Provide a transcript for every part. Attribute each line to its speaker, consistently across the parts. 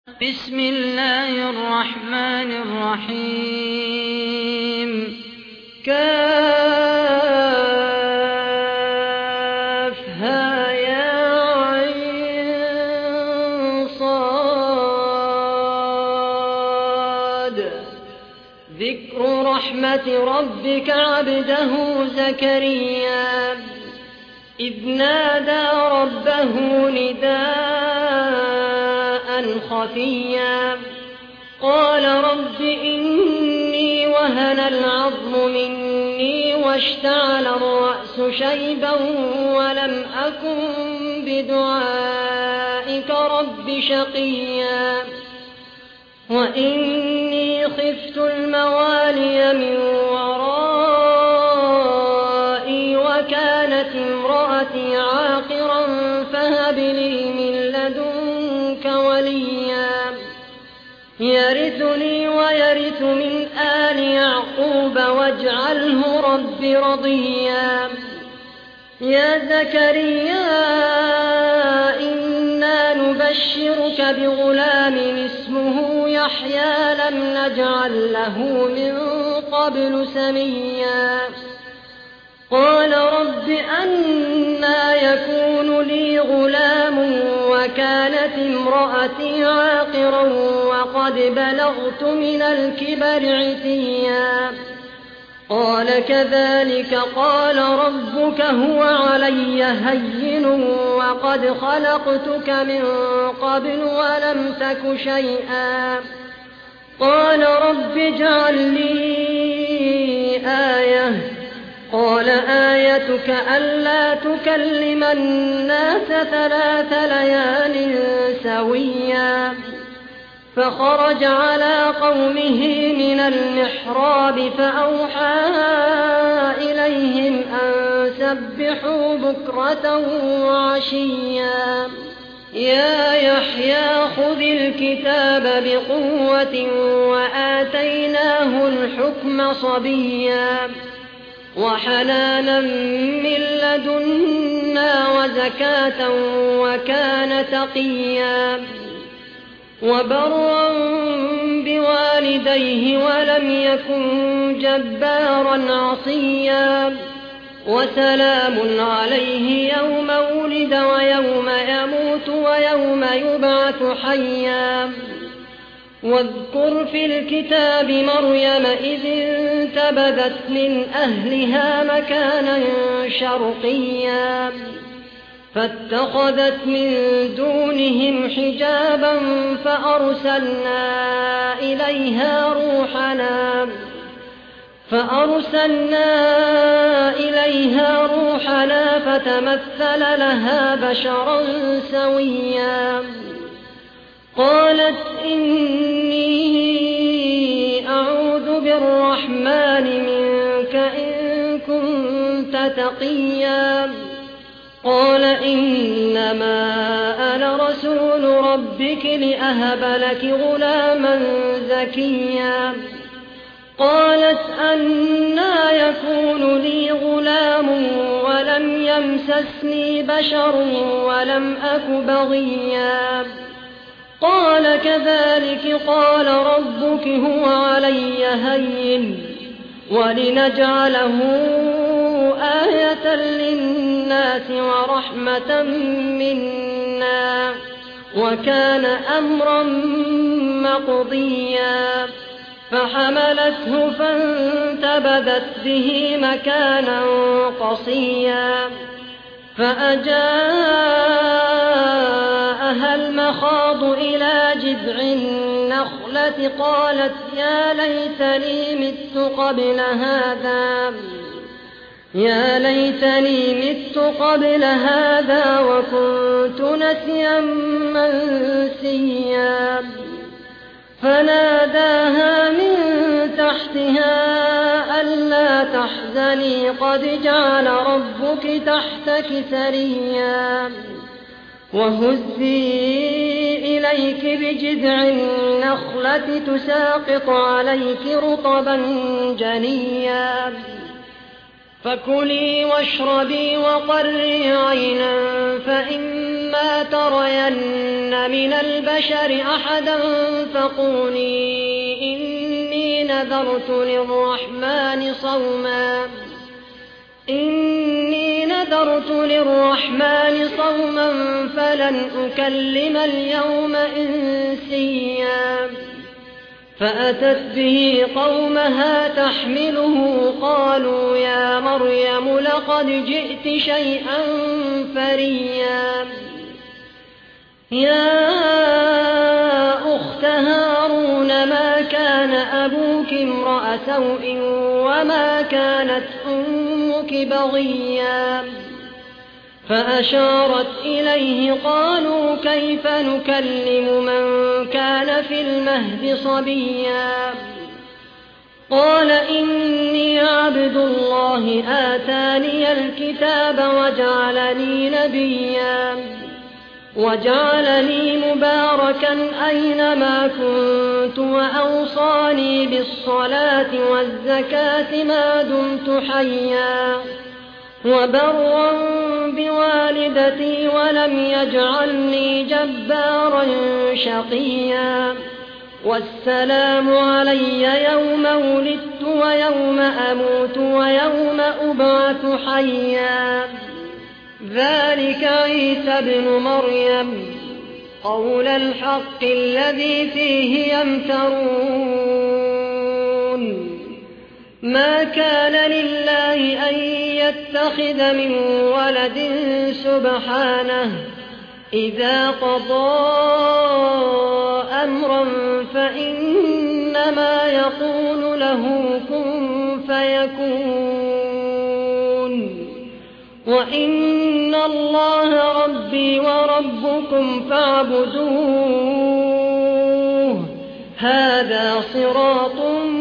Speaker 1: بسم الله الرحمن الرحيم كافها يا عين صاد ذكر رحمة ربك عبده زكريا إذ نادى ربه نداء خفيا قال رب إني وهن العظم مني واشتعل الرأس شيبا ولم أكن بدعائك رب شقيا وإني خفت الموالي من ورائي وكانت امرأتي عاقرا فهب لي من لدنك وليا يرثني ويرث من آل يعقوب واجعله رب رضيا يا زكريا إنا نبشرك بغلام اسمه يحيى لم نجعل له من قبل سميا قال رب أنى يكون لي غلام وكانت امرأتي عاقرا وقد بلغت من الكبر عتيا قال كذلك قال ربك هو علي هين وقد خلقتك من قبل ولم تك شيئا قال رب اجعل لي آية قال آيتك ألا تكلم الناس 3 ليال سويا فخرج على قومه من المحراب فأوحى إليهم أن سبحوا بكرة وعشيا يا يحيى خذ الكتاب بقوة وآتيناه الحكم صبيا وحنانا من لدنا وزكاة وكان تقيا وبرا بوالديه ولم يكن جبارا عصيا وسلام عليه يوم ولد ويوم يموت ويوم يبعث حيا واذكر في الكتاب مريم إذ انتبذت من أهلها مكانا شرقيا فاتخذت من دونهم حجابا فأرسلنا إليها روحنا فتمثل لها بشرا سويا قالت إني أعوذ بالرحمن منك إن كنت تقيا قال إنما أنا رسول ربك لأهب لك غلاما زكيا قالت أنى يكون لي غلام ولم يمسسني بشر ولم أك بغيا قال كذلك قال ربك هو علي هين ولنجعله آية للناس ورحمة منا وكان أمرا مقضيا فحملته فانتبذت به مكانا قصيا فأجاءها المخاض إلى جذع النخلة قالت يا ليتني مت قبل هذا وكنت نسيا منسيا فناداها من تحتها ألا تحزني قد جعل ربك تحتك سريا وهزي إليك بجذع النخلة تساقط عليك رطبا جنيا فكلي واشربي وقري عينا فإما فإما ترين من البشر أحدا فقولي إني نذرت للرحمن صوما فلن أكلم اليوم إنسيا فأتت به قومها تحمله قالوا يا مريم لقد جئت شيئا فريا يا أخت هارون ما كان أبوك امرأ سوء وما كانت أمك بغيا فأشارت إليه قالوا كيف نكلم من كان في المهد صبيا قال إني عبد الله آتاني الكتاب وجعلني نبيا وجعلني مباركا أينما كنت وأوصاني بالصلاة والزكاة ما دمت حيا وبرا بوالدتي ولم يجعلني جبارا شقيا والسلام علي يوم ولدت ويوم أموت ويوم أبعث حيا ذلك عيسى ابن مريم قول الحق الذي فيه يمترون ما كان لله أن يتخذ من ولد سبحانه إذا قضى أمرا فإنما يقول له كن فيكون وإن الله ربي وربكم فاعبدوه هذا صراط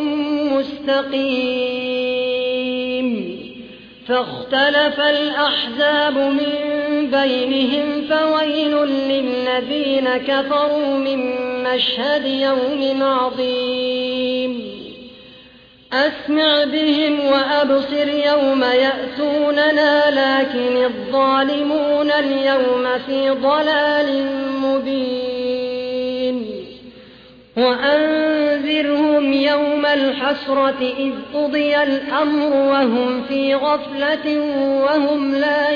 Speaker 1: مستقيم فاختلف الأحزاب من بينهم فويل للذين كفروا من مشهد يوم عظيم أسمع بهم وأبصر يوم يأتوننا لكن الظالمون اليوم في ضلال مبين وأنذرهم يوم الحسرة إذ قضي الأمر وهم في غفلة وهم لا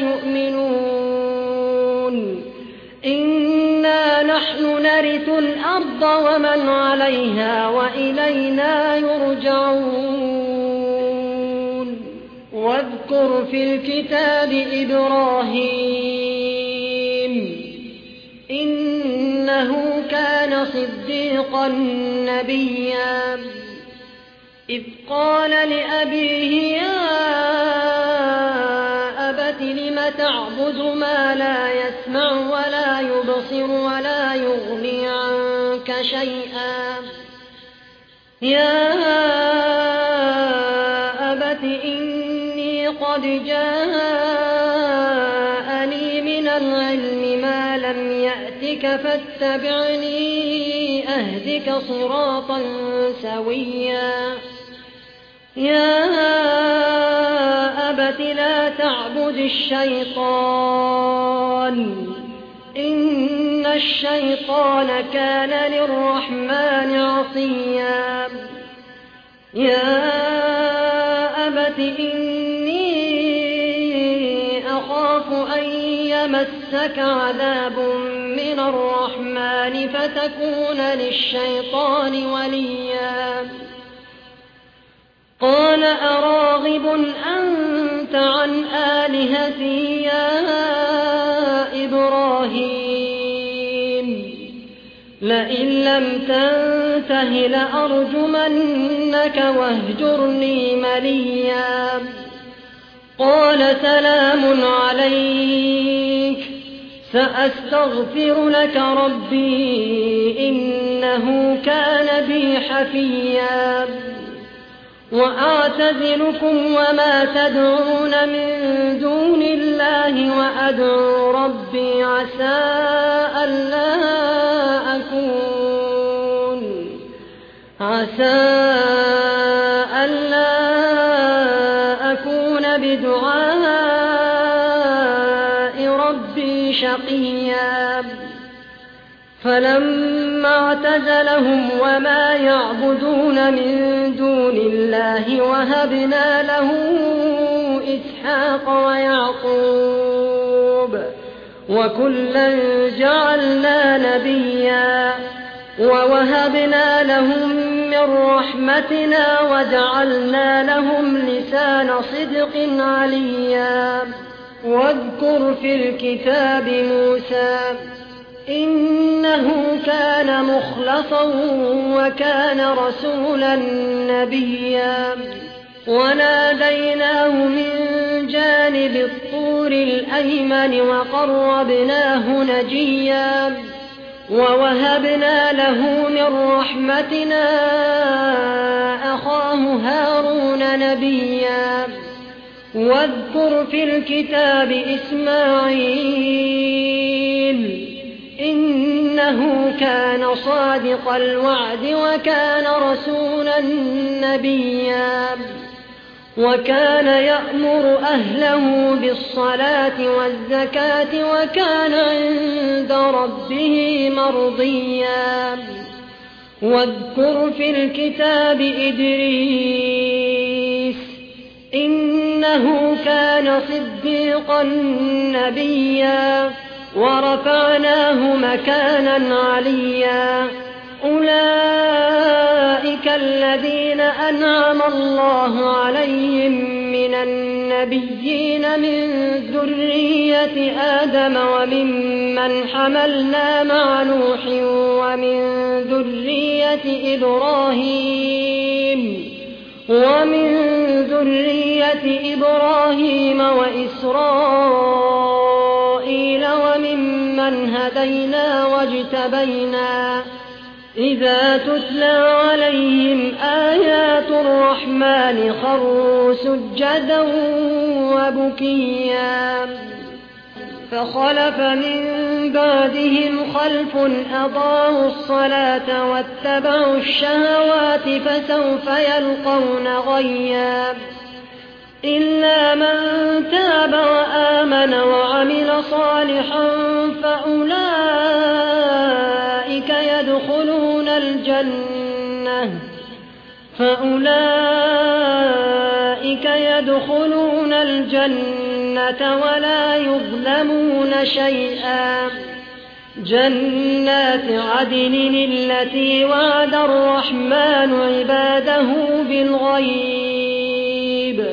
Speaker 1: يؤمنون إنا نحن نرث الأرض ومن عليها وإلينا يرجعون واذكر في الكتاب إبراهيم إنه كان صديقا نبيا إذ قال لأبيه يا أبت لم تعبد ما لا يسمع ولا يبصر ولا يغني عنك شيئا يا أبت إني قد جاءني من العلم ما لم يأتك فاتبعني أهدك صراطا سويا يا أبت لا تعبد الشيطان إن الشيطان كان للرحمن عصيا يا أبت إني أخاف أن يمسك عذاب من الرحمن فتكون للشيطان وليا قال أراغب أنت عن آلهتي يا إبراهيم لئن لم تنته لأرجمنك واهجرني مليا قال سلام عليك سأستغفر لك ربي إنه كان بي حفيا وأعتزلكم وما تدعون من دون الله وأدعو ربي عسى ألا أكون بدعاء ربي شقيا فلما اعتزلهم وما يعبدون من دون الله وهبنا له إسحاق ويعقوب وكلا جعلنا نبيا ووهبنا لهم من رحمتنا وجعلنا لهم لسان صدق عليا واذكر في الكتاب موسى إنه كان مخلصا وكان رسولا نبيا وناديناه من جانب الطور الأيمن وقربناه نجيا ووهبنا له من رحمتنا أخاه هارون نبيا واذكر في الكتاب إسماعيل إنه كان صادق الوعد وكان رسولا نبيا وكان يأمر أهله بالصلاة والزكاة وكان عند ربه مرضيا واذكر في الكتاب إدريس إنه كان صديقا نبيا ورفعناه مكانا عليا أولئك الذين أنعم الله عليهم من النبيين من ذرية آدم وممن حملنا مع نوح ومن ذرية إبراهيم وإسرائيل وممن هدينا واجتبينا إذا تتلى عليهم آيات الرحمن خروا سجدا وبكيا فخلف من بعدهم خلف أضاعوا الصلاة واتبعوا الشهوات فسوف يلقون غيا إلا من تاب وآمن وعمل صالحا فأولئك يدخلون الجنة ولا يظلمون شيئا جنات عدن التي وعد الرحمن عباده بالغيب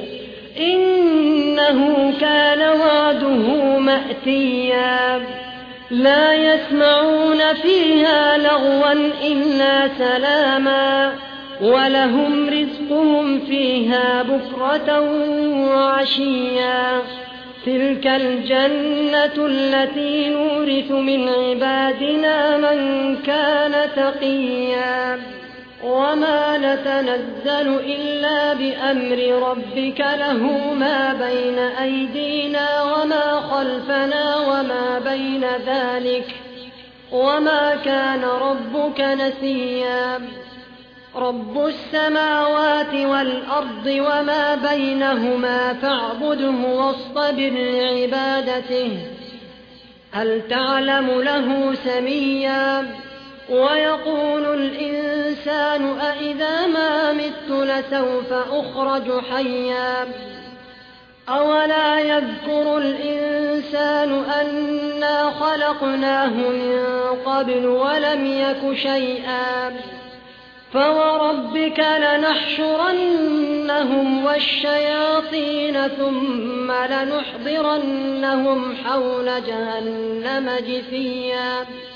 Speaker 1: إنه كان وعده مأتيا لا يسمعون فيها لغوا إلا سلاما ولهم رزقهم فيها بكرة وعشيا تلك الجنة التي نورث من عبادنا من كان تقيا وما نتنزل إلا بأمر ربك له ما بين أيدينا وما خلفنا وما بين ذلك وما كان ربك نسيا رب السماوات والأرض وما بينهما فاعبده واصطبر لعبادته هل تعلم له سميا ويقول الإنسان أإذا ما مت لسوف أخرج حيا أولا يذكر الإنسان أنا خلقناه من قبل ولم يك شيئا فوربك لنحشرنهم والشياطين ثم لنحضرنهم حول جهنم جثيا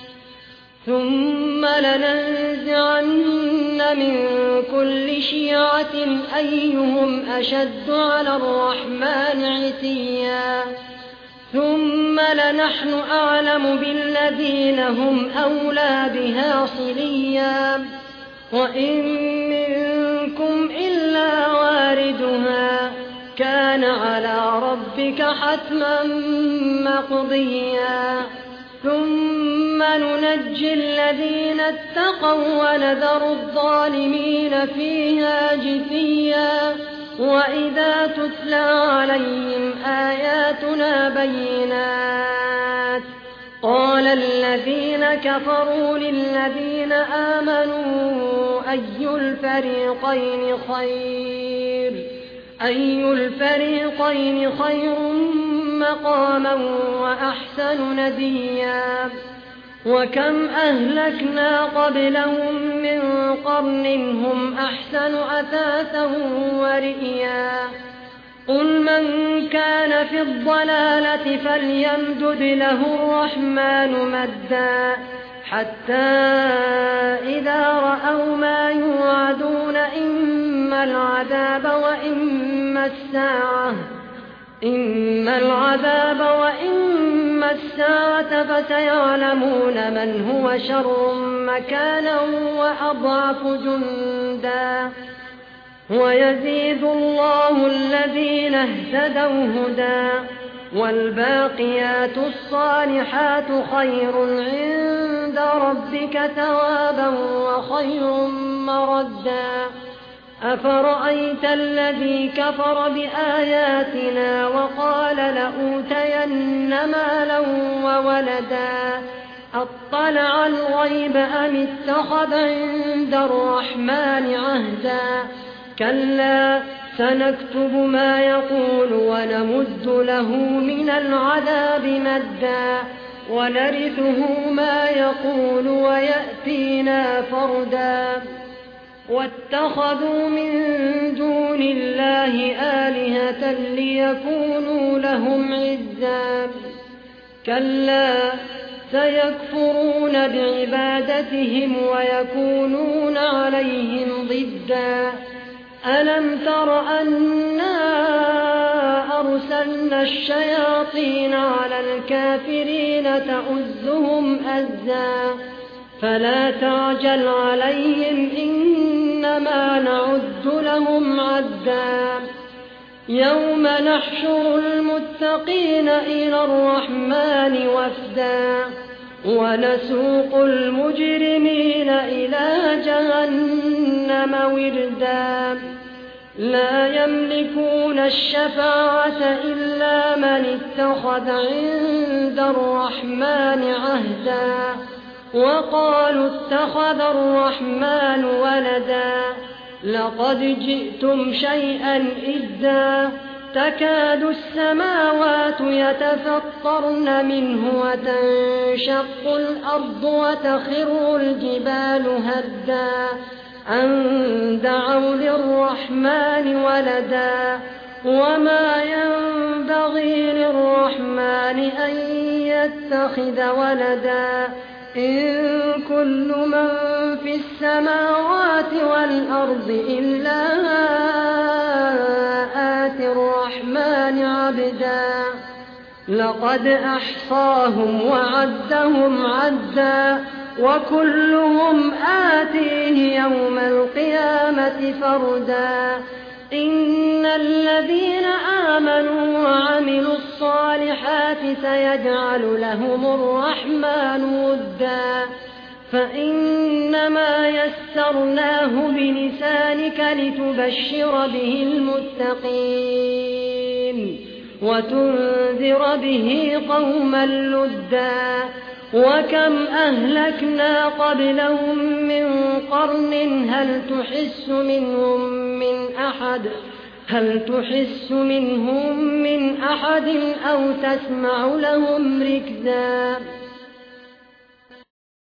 Speaker 1: ثم لننزعن من كل شيعة أيهم أشد على الرحمن عتيا ثم لنحن أعلم بالذين هم أولى بها صليا وإن منكم إلا واردها كان على ربك حتما مقضيا ثم ننجي الذين اتقوا ونذر الظالمين فيها جثيا وإذا تتلى عليهم آياتنا بينات قال الذين كفروا للذين آمنوا أي الفريقين خير مقاما وأحسن نديا وكم أهلكنا قبلهم من قرن هم أحسن أثاثا ورئيا قل من كان في الضلالة فليمدد له الرحمن مدا حتى إذا رأوا ما يوعدون إما العذاب وإما الساعة فسيعلمون من هو شر مكانا وأضعف جندا ويزيد الله الذين اهتدوا هدى والباقيات الصالحات خير عند ربك ثوابا وخير مردا أفرأيت الذي كفر بآياتنا وقال لأوتين مالا وولدا أطلع الغيب أم اتخذ عند الرحمن عهدا كلا سنكتب ما يقول ونمد له من العذاب مدا ونرثه ما يقول ويأتينا فردا واتخذوا من دون الله آلهة ليكونوا لهم عزا كلا سيكفرون بعبادتهم ويكونون عليهم ضدا ألم تر أنا أرسلنا الشياطين على الكافرين تؤزهم أزا فلا تعجل عليهم إنما نعد لهم عدا يوم نحشر المتقين إلى الرحمن وفدا ونسوق المجرمين إلى جهنم وردا لا يملكون الشفاعة إلا من اتخذ عند الرحمن عهدا وقالوا اتخذ الرحمن ولدا لقد جئتم شيئا إدا تكاد السماوات يتفطرن منه وتنشق الأرض وتخر الجبال هدا أن دعوا للرحمن ولدا وما ينبغي للرحمن أن يتخذ ولدا إن كل من في السماوات والأرض إلا آتي الرحمن عبدا لقد أحصاهم وعدهم عدا وكلهم آتيه يوم القيامة فردا إن الذين آمنوا وعملوا الصالحات سيجعل لهم الرحمن ودا فإنما يسرناه بلسانك لتبشر به المتقين وتنذر به قوما لدا وكم أهلكنا قبلهم من قرن هل تحس منهم من أحد أو تسمع لهم ركزا